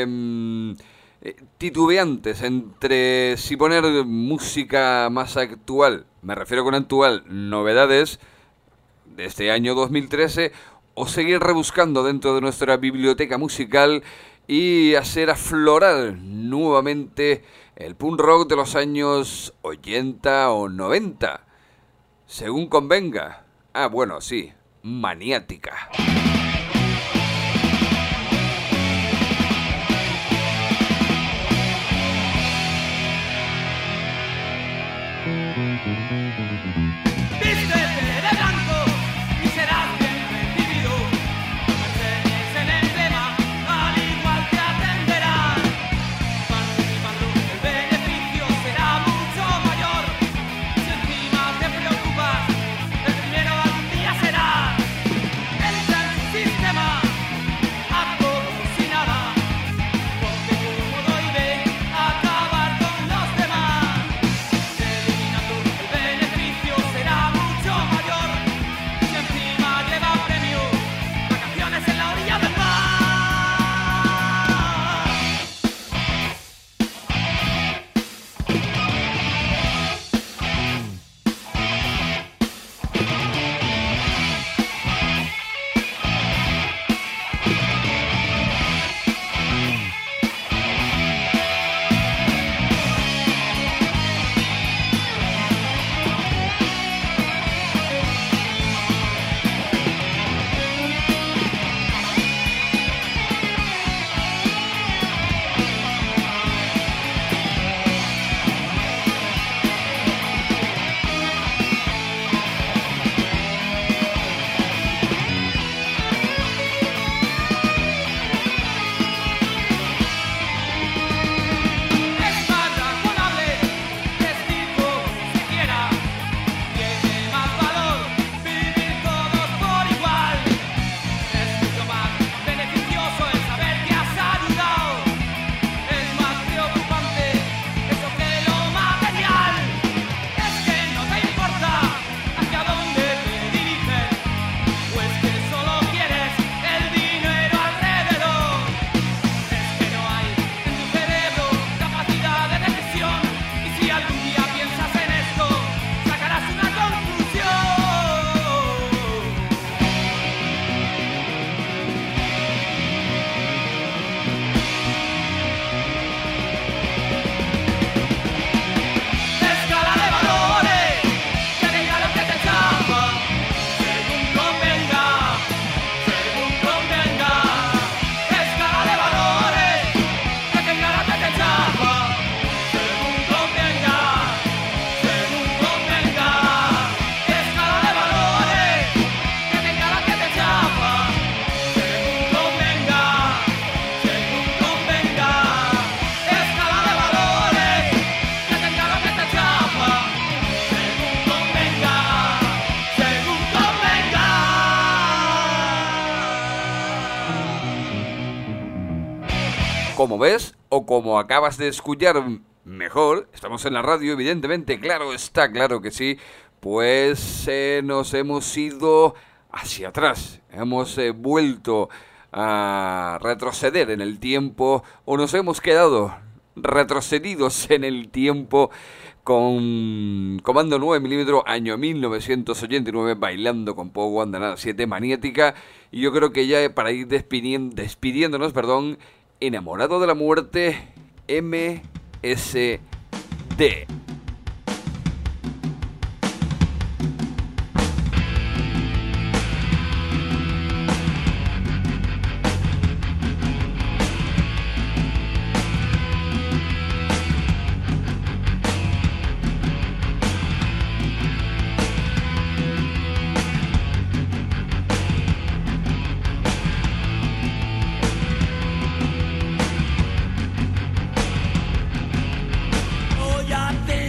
titubeantes entre si poner música más actual, me refiero con actual, novedades de este año 2013, o seguir rebuscando dentro de nuestra biblioteca musical y hacer aflorar nuevamente el punk rock de los años 80 o 90, según convenga. Ah, bueno, sí. Maniática. Vístete de blanco y serás bien recibido. Mercedes en el tema, al igual te atenderán. Participando, el beneficio será mucho mayor. Si encima te preocupas, el primero algún día será. Entra en su sistema, a todo sin nada. Porque cómodo y ve acabar con los demás. Eliminando el beneficio será mucho mayor. como ves o como acabas de escuchar mejor, estamos en la radio, evidentemente, claro está, claro que sí, pues nos hemos ido hacia atrás, hemos vuelto a retroceder en el tiempo o nos hemos quedado retrocedidos en el tiempo con Comando 9mm, año 1989, Bailando con Pogo, Andanada 7, Maniática, y yo creo que ya para ir despidiéndonos, Enamorado de la Muerte, MSD. Voy a hacer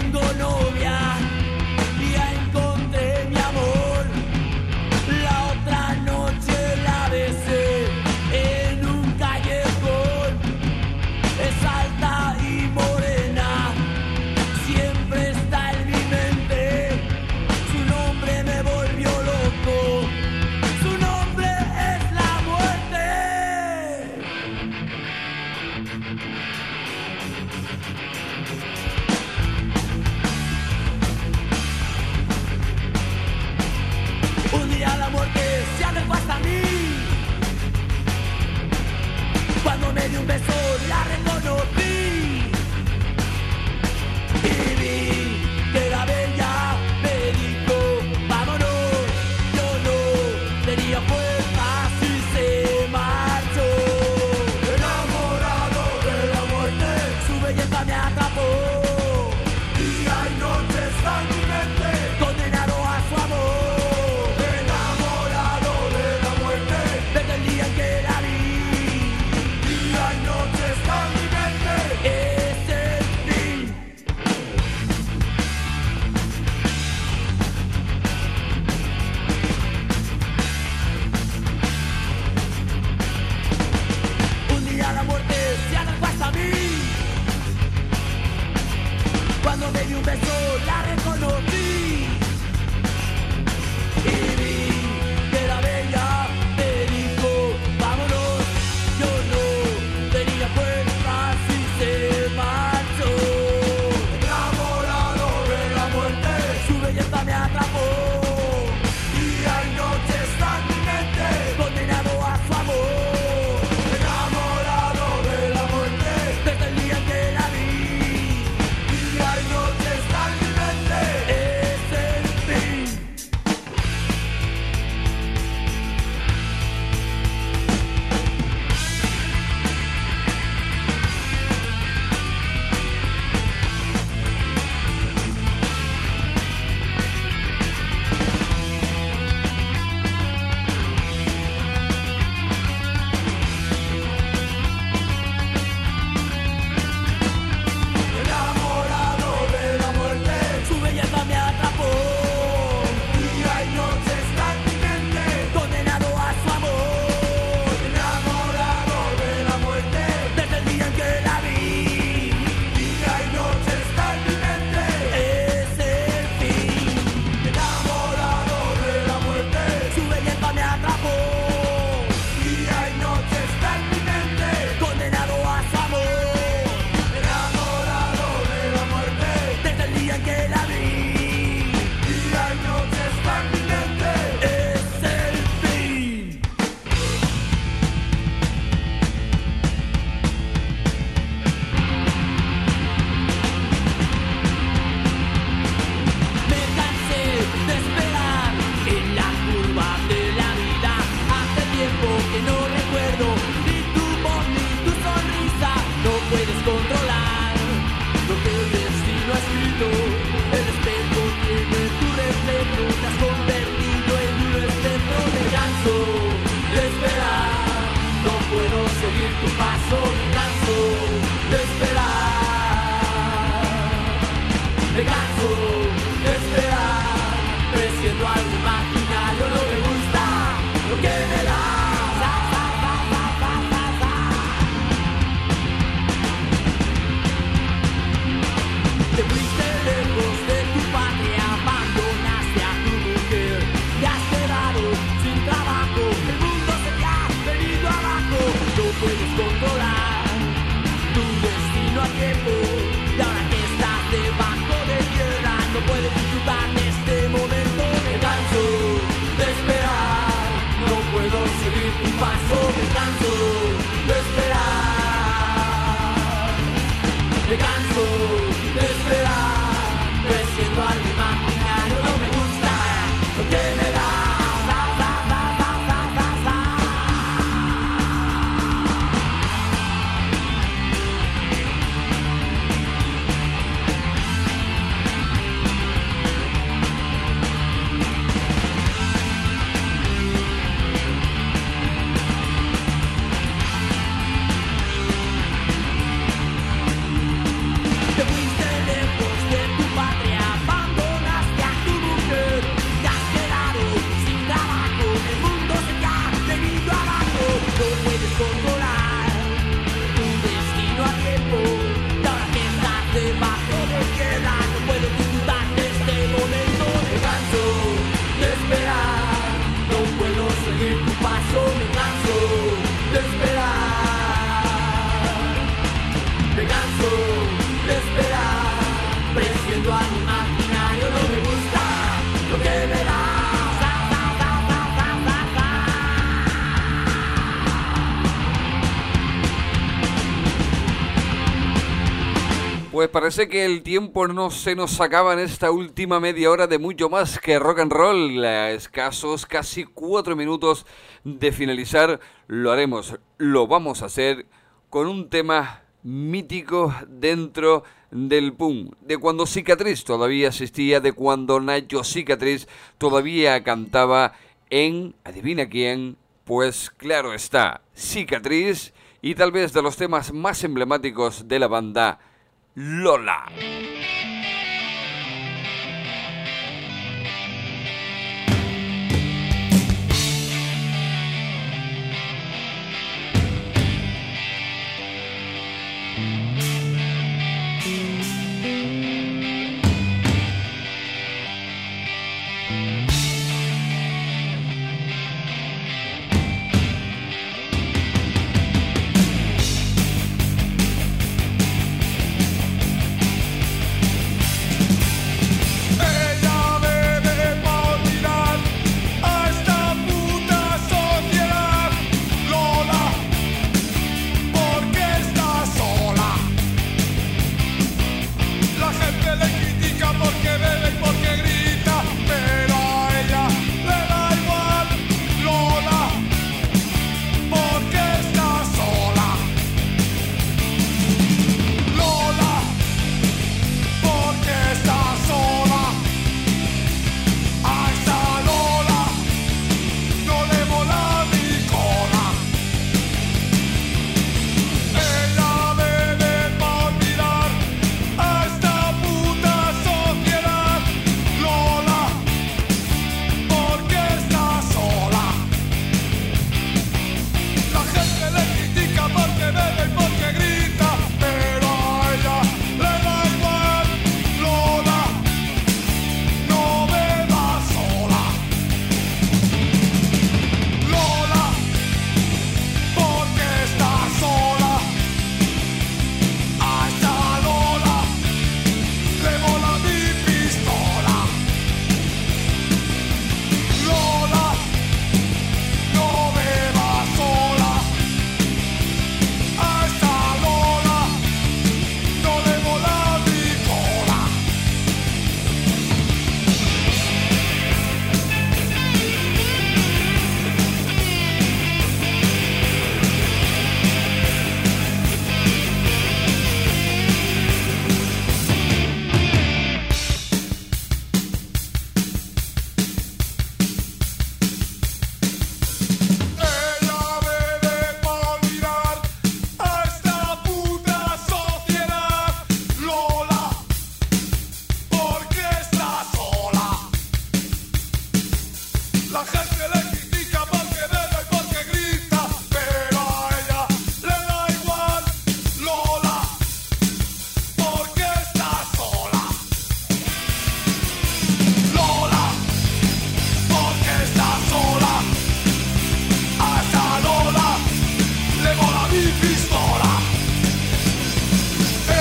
Pues parece que el tiempo no se nos acaba en esta última media hora de mucho más que rock and roll. A escasos casi 4 minutos de finalizar, lo vamos a hacer con un tema mítico dentro del punk, de cuando Cicatriz todavía existía, de cuando Nacho Cicatriz todavía cantaba en, adivina quién, pues claro está, Cicatriz, y tal vez de los temas más emblemáticos de la banda, Lola.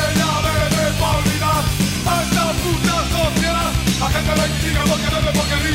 Porque